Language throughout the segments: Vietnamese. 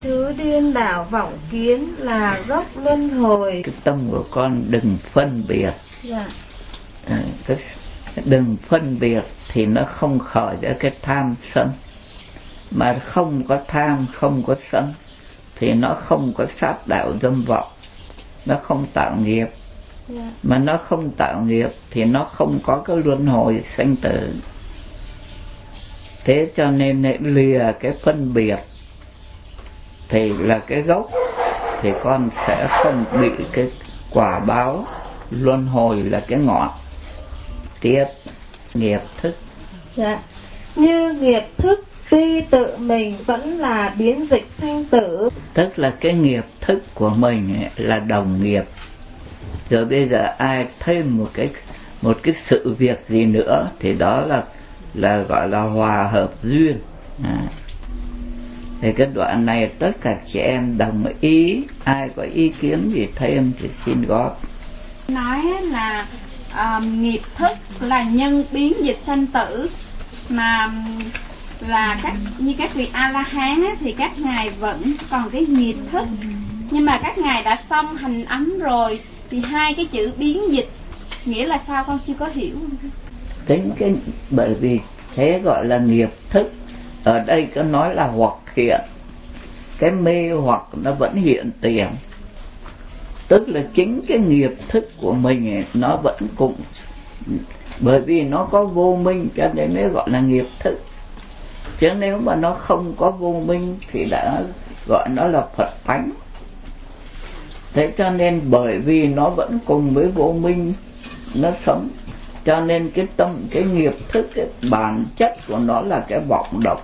Thứ điên đảo vọng kiến là gốc luân hồi. Cái tâm của con đừng phân biệt. Dạ. Đừng phân biệt thì nó không khởi ra cái tham sân. Mà không có tham, không có sân thì nó không có sát đạo dâm vọng, nó không tạo nghiệp. Mà nó không tạo nghiệp thì nó không có cái luân hồi sanh tử. Thế cho nên lìa cái phân biệt thì là cái gốc, thì con sẽ không bị cái quả báo luân hồi là cái ngọn. Tiếp nghiệp thức. Dạ. Như nghiệp thức tuy tự mình vẫn là biến dịch sanh tử. Tức là cái nghiệp thức của mình là đồng nghiệp. Rồi bây giờ ai thêm một cái sự việc gì nữa thì đó là gọi là hòa hợp duyên. Thì cái đoạn này tất cả chị em đồng ý. Ai có ý kiến gì thêm thì xin góp. Nói là nghiệp thức là nhân biến dịch sanh tử, mà là như các vị A-la-hán thì các ngài vẫn còn cái nghiệp thức, nhưng mà các ngài đã xong hành ấm rồi thì hai cái chữ biến dịch nghĩa là sao con chưa có hiểu. Bởi vì thế gọi là nghiệp thức. Ở đây có nói là hoặc hiện, cái mê hoặc nó vẫn hiện tiền. Tức là chính cái nghiệp thức của mình ấy, nó vẫn cùng, bởi vì nó có vô minh cho nên mới gọi là nghiệp thức. Chứ nếu mà nó không có vô minh thì đã gọi nó là Phật tánh. Thế cho nên bởi vì nó vẫn cùng với vô minh nó sống, cho nên cái nghiệp thức, cái bản chất của nó là cái vọng động.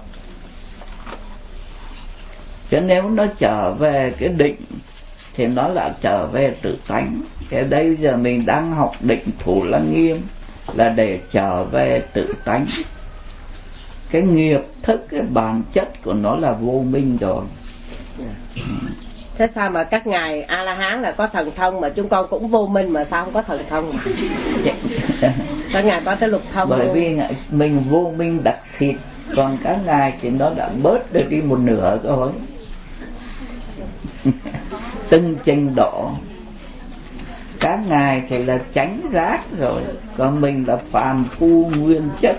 Chứ nếu nó trở về cái định thì nó là trở về tự tánh. Cái đây giờ mình đang học định Thủ Lăng Nghiêm là để trở về tự tánh. Cái nghiệp thức, cái bản chất của nó là vô minh rồi. Thế sao mà các ngài A-la-hán là có thần thông mà chúng con cũng vô minh mà sao không có thần thông? Các ngài có cái lục thông. Bởi vì mình vô minh đặc xịt, còn các ngài thì nó đã bớt được đi một nửa rồi. Từng trình độ. Các ngài thì là tránh rác rồi, còn mình là phàm phu nguyên chất.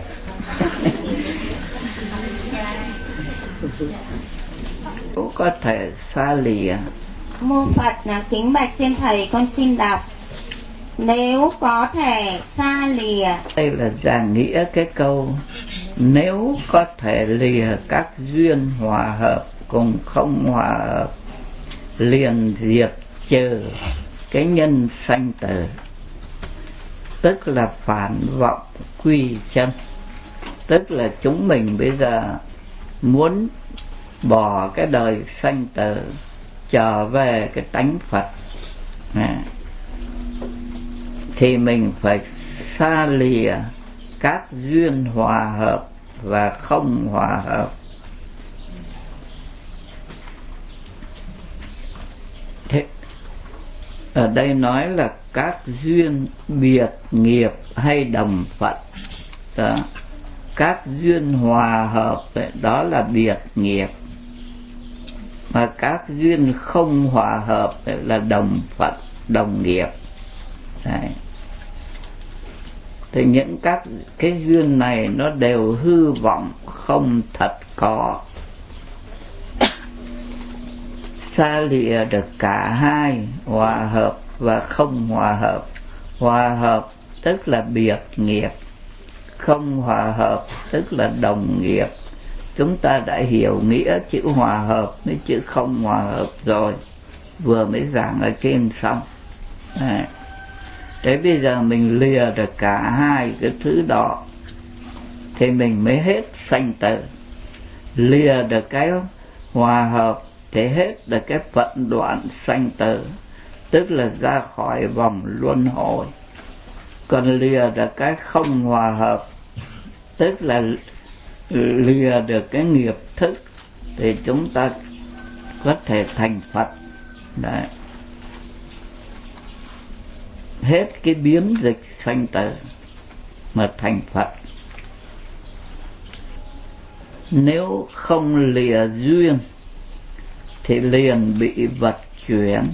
Có thể xa lìa. Mô Phật là kính bạch trên thầy, con xin đọc. Nếu có thể xa lìa. Đây là giảng nghĩa cái câu nếu có thể lìa các duyên hòa hợp cùng không hòa hợp, liền diệt trừ cái nhân sanh tử. Tức là phản vọng quy chân. Tức là chúng mình bây giờ muốn bỏ cái đời sanh tử, trở về cái tánh Phật thì mình phải xa lìa các duyên hòa hợp và không hòa hợp. Thế ở đây nói là các duyên biệt nghiệp hay đồng phận đó. Các duyên hòa hợp đó là biệt nghiệp, mà các duyên không hòa hợp là đồng phận, đồng nghiệp. Đấy. Thì những các cái duyên này nó đều hư vọng, không thật có. Xa lìa được cả hai, hòa hợp và không hòa hợp. Hòa hợp tức là biệt nghiệp, không hòa hợp tức là đồng nghiệp. Chúng ta đã hiểu nghĩa chữ hòa hợp với chữ không hòa hợp rồi, vừa mới giảng ở trên xong. Thế bây giờ mình lìa được cả hai cái thứ đó thì mình mới hết sanh tử. Lìa được cái hòa hợp thì hết được cái vận đoạn sanh tử, tức là ra khỏi vòng luân hồi. Còn lìa được cái không hòa hợp, tức là lìa được cái nghiệp thức, thì chúng ta có thể thành Phật. Đấy. Hết cái biến dịch sanh tử mà thành Phật. Nếu không lìa duyên thì liền bị vật chuyển.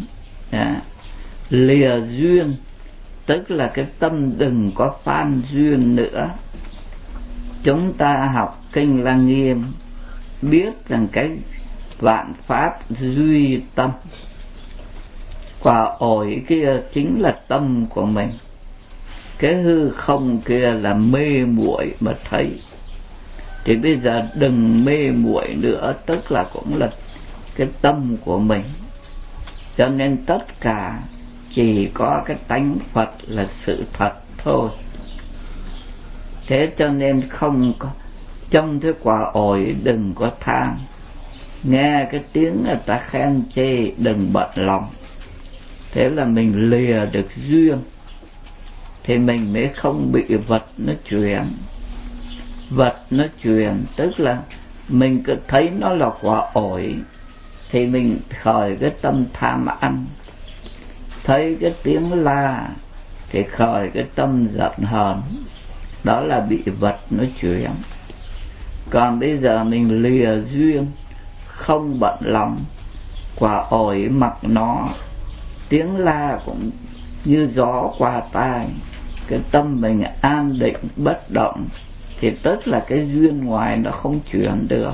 Lìa duyên tức là cái tâm đừng có phan duyên nữa. Chúng ta học kinh Lăng Nghiêm biết rằng cái vạn pháp duy tâm, quả ổi kia chính là tâm của mình, cái hư không kia là mê muội mà thấy. Thì bây giờ đừng mê muội nữa, tức là cũng là cái tâm của mình. Cho nên tất cả chỉ có cái tánh Phật là sự thật thôi. Thế cho nên không có trong cái quả ổi đừng có tham, nghe cái tiếng người ta khen chê đừng bận lòng. Thế là mình lìa được duyên, thì mình mới không bị vật nó chuyển. Vật nó chuyển tức là mình cứ thấy nó là quả ổi thì mình khởi cái tâm tham ăn, thấy cái tiếng la thì khởi cái tâm giận hờn, đó là bị vật nó chuyển. Còn bây giờ mình lìa duyên, không bận lòng, quả ổi mặc nó, tiếng la cũng như gió qua tai, cái tâm mình an định bất động, thì tức là cái duyên ngoài nó không chuyển được.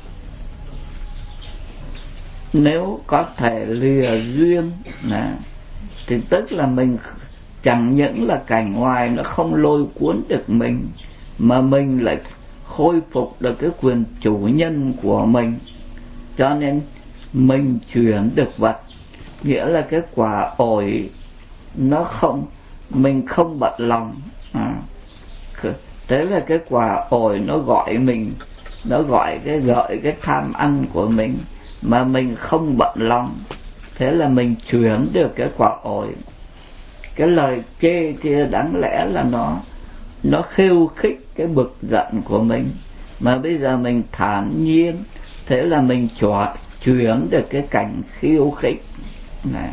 Nếu có thể lìa duyên thì tức là mình chẳng những là cảnh ngoài nó không lôi cuốn được mình, mà mình lại khôi phục được cái quyền chủ nhân của mình. Cho nên mình chuyển được vật, nghĩa là cái quả ổi nó không, mình không bận lòng. Thế là cái quả ổi nó gọi mình, nó gọi cái tham ăn của mình, mà mình không bận lòng. Thế là mình chuyển được cái quả ổi. Cái lời chê kia đáng lẽ là nó khiêu khích cái bực giận của mình, mà bây giờ mình thản nhiên, thế là mình chuyển được cái cảnh khiêu khích này.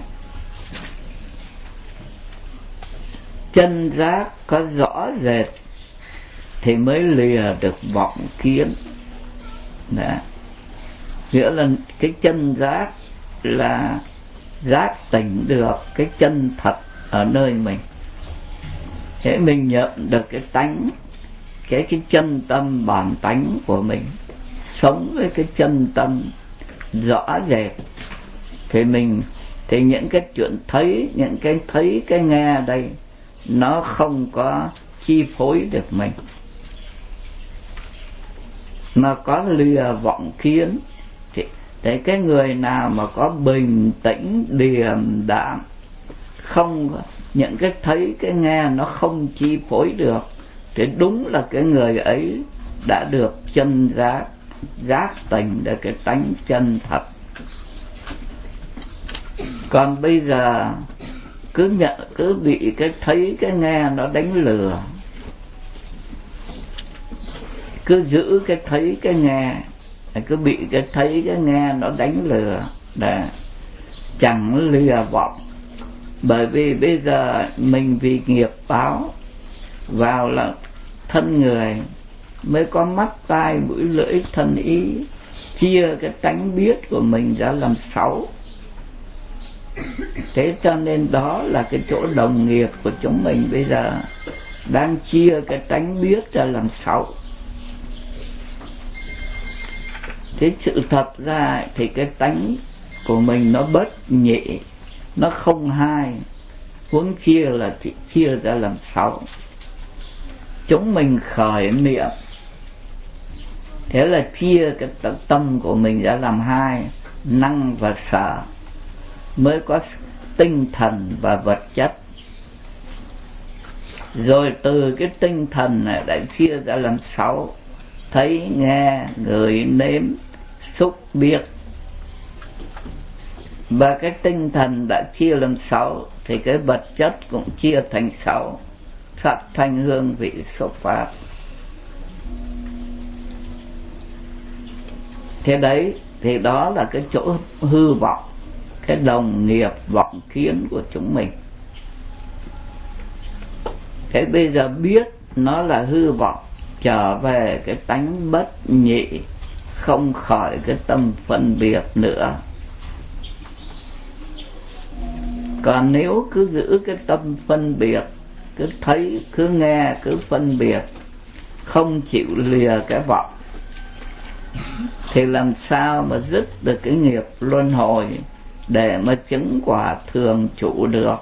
Chân giác có rõ rệt thì mới lìa được vọng kiến. Nghĩa là cái chân giác là giác tỉnh được cái chân thật ở nơi mình. Thế mình nhận được cái tánh, cái chân tâm bản tánh của mình, sống với cái chân tâm rõ rệt, thì những cái chuyện thấy, những cái thấy cái nghe đây nó không có chi phối được mình. Mà có lìa vọng kiến thì cái người nào mà có bình tĩnh điềm đạm, không những cái thấy cái nghe nó không chi phối được, thì đúng là cái người ấy đã được chân giác, giác tỉnh được cái tánh chân thật. Còn bây giờ cứ bị cái thấy cái nghe nó đánh lừa, cứ giữ cái thấy cái nghe, cứ bị cái thấy cái nghe nó đánh lừa, chẳng lìa vọng. Bởi vì bây giờ mình vì nghiệp báo vào là thân người, mới có mắt tai mũi lưỡi thân ý, chia cái tánh biết của mình ra làm 6. Thế cho nên đó là cái chỗ đồng nghiệp của chúng mình bây giờ đang chia cái tánh biết ra làm 6. Thế sự thật ra thì cái tánh của mình nó bất nhị, nó không hai, huống chia là chỉ chia ra làm 6. Chúng mình khởi niệm, thế là chia cái tâm của mình ra làm 2, năng và sở, mới có tinh thần và vật chất. Rồi từ cái tinh thần này lại chia ra làm 6, thấy, nghe, ngửi, nếm, xúc, biết. Và cái tinh thần đã chia làm 6 thì cái vật chất cũng chia thành 6, sắc thanh hương vị xúc pháp. Thế đấy, thì đó là cái chỗ hư vọng, cái đồng nghiệp vọng kiến của chúng mình. Thế bây giờ biết nó là hư vọng, trở về cái tánh bất nhị, không khỏi cái tâm phân biệt nữa, Còn nếu cứ giữ cái tâm phân biệt, cứ thấy, cứ nghe, cứ phân biệt, không chịu lìa cái vọng, thì làm sao mà dứt được cái nghiệp luân hồi để mà chứng quả thường trụ được.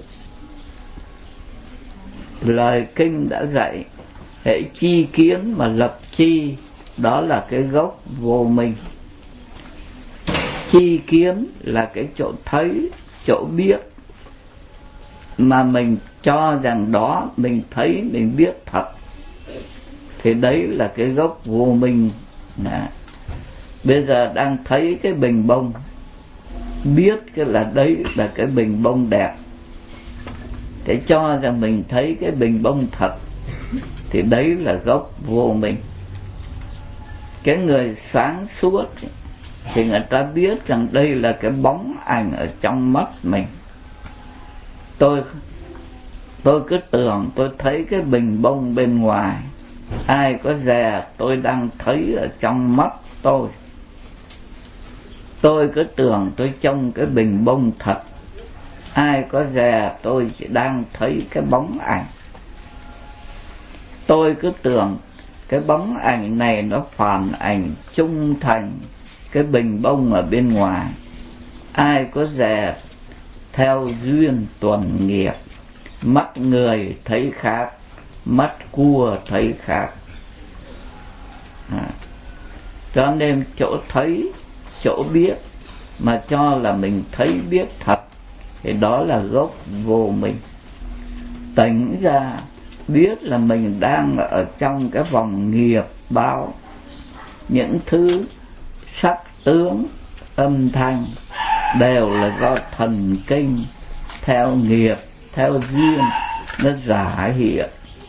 Lời kinh đã dạy, hễ chi kiến mà lập chi, đó là cái gốc vô minh. Chi kiến là cái chỗ thấy, chỗ biết, mà mình cho rằng đó mình thấy, mình biết thật, thì đấy là cái gốc vô minh. Bây giờ đang thấy cái bình bông, biết cái là đấy là cái bình bông đẹp, để cho rằng mình thấy cái bình bông thật, thì đấy là gốc vô minh. Cái người sáng suốt thì người ta biết rằng đây là cái bóng ảnh ở trong mắt mình. Tôi cứ tưởng tôi thấy cái bình bông bên ngoài, ai có dè tôi đang thấy ở trong mắt tôi. Tôi cứ tưởng tôi trông cái bình bông thật, ai có dè tôi chỉ đang thấy cái bóng ảnh. Tôi cứ tưởng cái bóng ảnh này nó phản ảnh trung thành cái bình bông ở bên ngoài, ai có dè theo duyên tuần nghiệp, mắt người thấy khác, mắt cua thấy khác. Cho nên chỗ thấy, chỗ biết mà cho là mình thấy biết thật, thì đó là gốc vô minh. Tỉnh ra biết là mình đang ở trong cái vòng nghiệp báo, những thứ sắc tướng âm thanh đều là do thần kinh theo nghiệp, theo duyên nó giả hiện.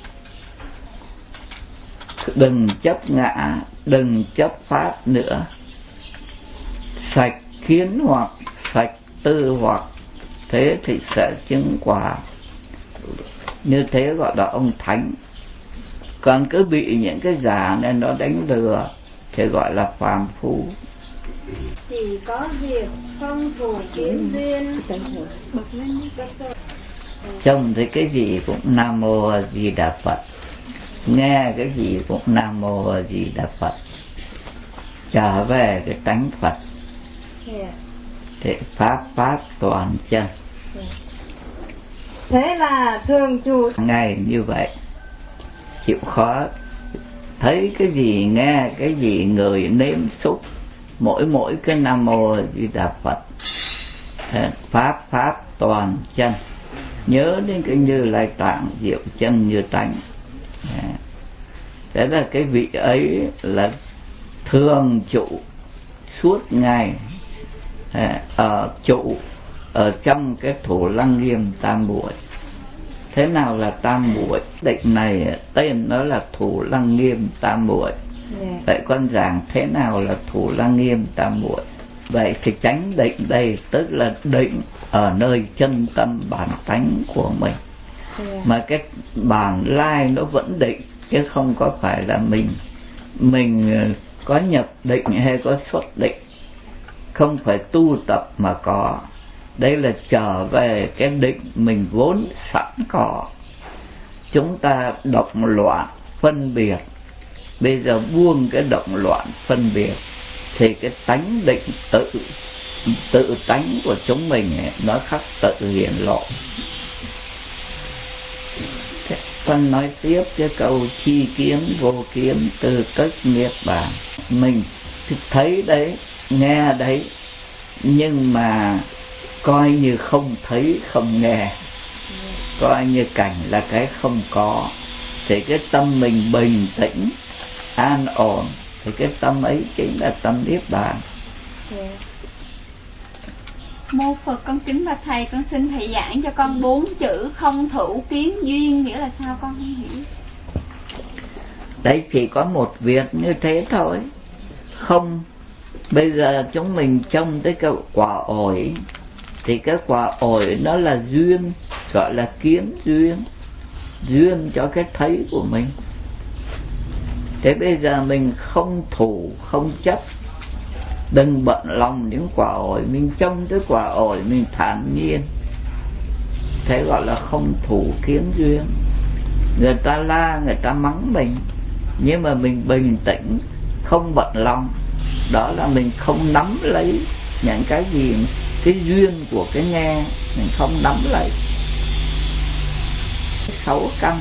Đừng chấp ngã, đừng chấp pháp nữa. Sạch kiến hoặc, sạch tư hoặc, thế thì sẽ chứng quả. Như thế gọi là ông thánh. Còn cứ bị những cái giả nên nó đánh lừa thì gọi là phàm phu. Chỉ có việc không thủ kiến duyên. Trông thấy cái gì cũng Nam Mô A Di Đà Phật, nghe cái gì cũng Nam Mô A Di Đà Phật, trở về cái tánh Phật, thì pháp toàn chân. Thế là thường trụ ngày như vậy, chịu khó thấy cái gì, nghe cái gì, người nếm xúc, mỗi cái Nam Mô A Di Đà Phật, pháp toàn chân. Nhớ đến cái Như Lai Tạng diệu chân như tánh. Thế là cái vị ấy là thường trụ suốt ngày, ở trụ ở trong cái Thủ Lăng Nghiêm tam muội. Thế nào là tam muội? Định này tên nó là Thủ Lăng Nghiêm tam muội. Vậy con giảng thế nào là Thủ Lăng Nghiêm tam muội? Vậy thì chánh định đây tức là định ở nơi chân tâm bản tánh của mình. Mà cái bản lai nó vẫn định, chứ không có phải là mình có nhập định hay có xuất định, không phải tu tập mà có. Đây là trở về cái định mình vốn sẵn có. Chúng ta động loạn phân biệt, bây giờ buông cái động loạn phân biệt thì cái tánh định tự tánh của chúng mình ấy, nó khắc tự hiển lộ. Con nói tiếp cái câu chi kiến vô kiến từ tức niết bàn. Mình thấy đấy, nghe đấy, nhưng mà coi như không thấy không nghe, coi như cảnh là cái không có, thì cái tâm mình bình tĩnh an ổn, thì cái tâm ấy chính là tâm niết bàn. Mô Phật, con kính bạch thầy, con xin thầy giảng cho con 4 chữ không thủ kiến duyên nghĩa là sao con không hiểu. Đấy chỉ có một việc như thế thôi. Không, bây giờ chúng mình trông tới cái quả ổi, thì cái quả ổi nó là duyên, gọi là kiến duyên, duyên cho cái thấy của mình. Thế bây giờ mình không thủ, không chấp, đừng bận lòng những quả ổi, mình trông tới quả ổi mình thản nhiên, thế gọi là không thủ kiến duyên. Người ta la, người ta mắng mình, nhưng mà mình bình tĩnh, không bận lòng, đó là mình không nắm lấy những cái gì, cái duyên của cái nghe mình không nắm lấy. 6 căn: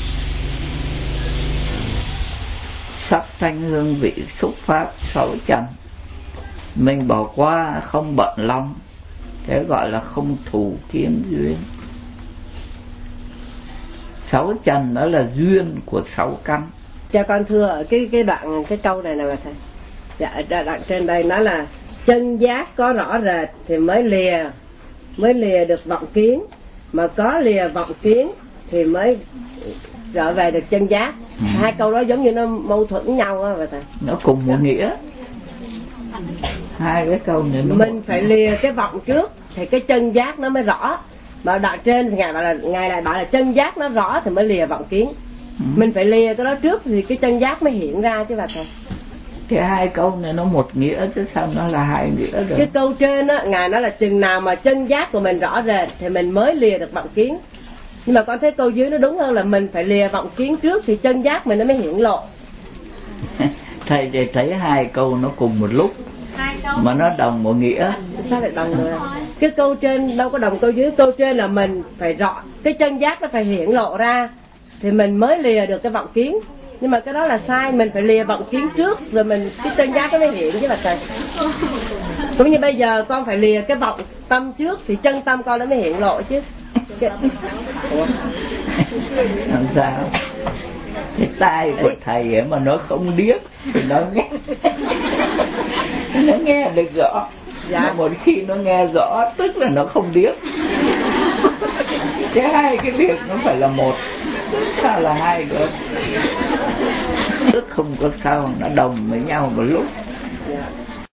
sắc thanh hương vị xúc pháp 6 trần. Mình bỏ qua, không bận lòng, thế gọi là không thủ kiến duyên. 6 trần đó là duyên của 6 căn. Cho con thưa ở cái đoạn cái câu này mà thầy. Dạ, đoạn trên đây nói là chân giác có rõ rệt thì mới lìa được vọng kiến, mà có lìa vọng kiến thì mới trở về được chân giác. Hai câu đó giống như nó mâu thuẫn nhau á thầy. Nó cùng một nghĩa. Hai cái câu này mình phải lìa cái vọng trước thì cái chân giác nó mới rõ. Mà đoạn trên thì ngài lại bảo là chân giác nó rõ thì mới lìa vọng kiến. Mình phải lìa cái đó trước thì cái chân giác mới hiện ra chứ bà thầy. Cái hai câu này nó một nghĩa chứ sao nó là hai nghĩa rồi. Cái câu trên á, ngài nói là chừng nào mà chân giác của mình rõ rệt thì mình mới lìa được vọng kiến. Nhưng mà con thấy câu dưới nó đúng hơn là mình phải lìa vọng kiến trước thì chân giác mình nó mới hiện lộ. Thầy để thấy hai câu nó cùng một lúc mà nó đồng một nghĩa. Sao lại đồng được? Cái câu trên đâu có đồng câu dưới. Câu trên là mình phải rõ, cái chân giác nó phải hiện lộ ra thì mình mới lìa được cái vọng kiến. Nhưng mà cái đó là sai, mình phải lìa vọng kiến trước rồi mình cái chân giác nó mới hiện chứ bà thầy. Cũng như bây giờ con phải lìa cái vọng tâm trước thì chân tâm con nó mới hiện lộ chứ. Làm sao? Cái tai của thầy ấy mà nó không điếc thì nó nghe được rõ. Dạ. Mà một khi nó nghe rõ tức là nó không điếc. Cái hai cái việc nó phải là một, sao là hai được? Tức không có sao nó đồng với nhau một lúc. Dạ.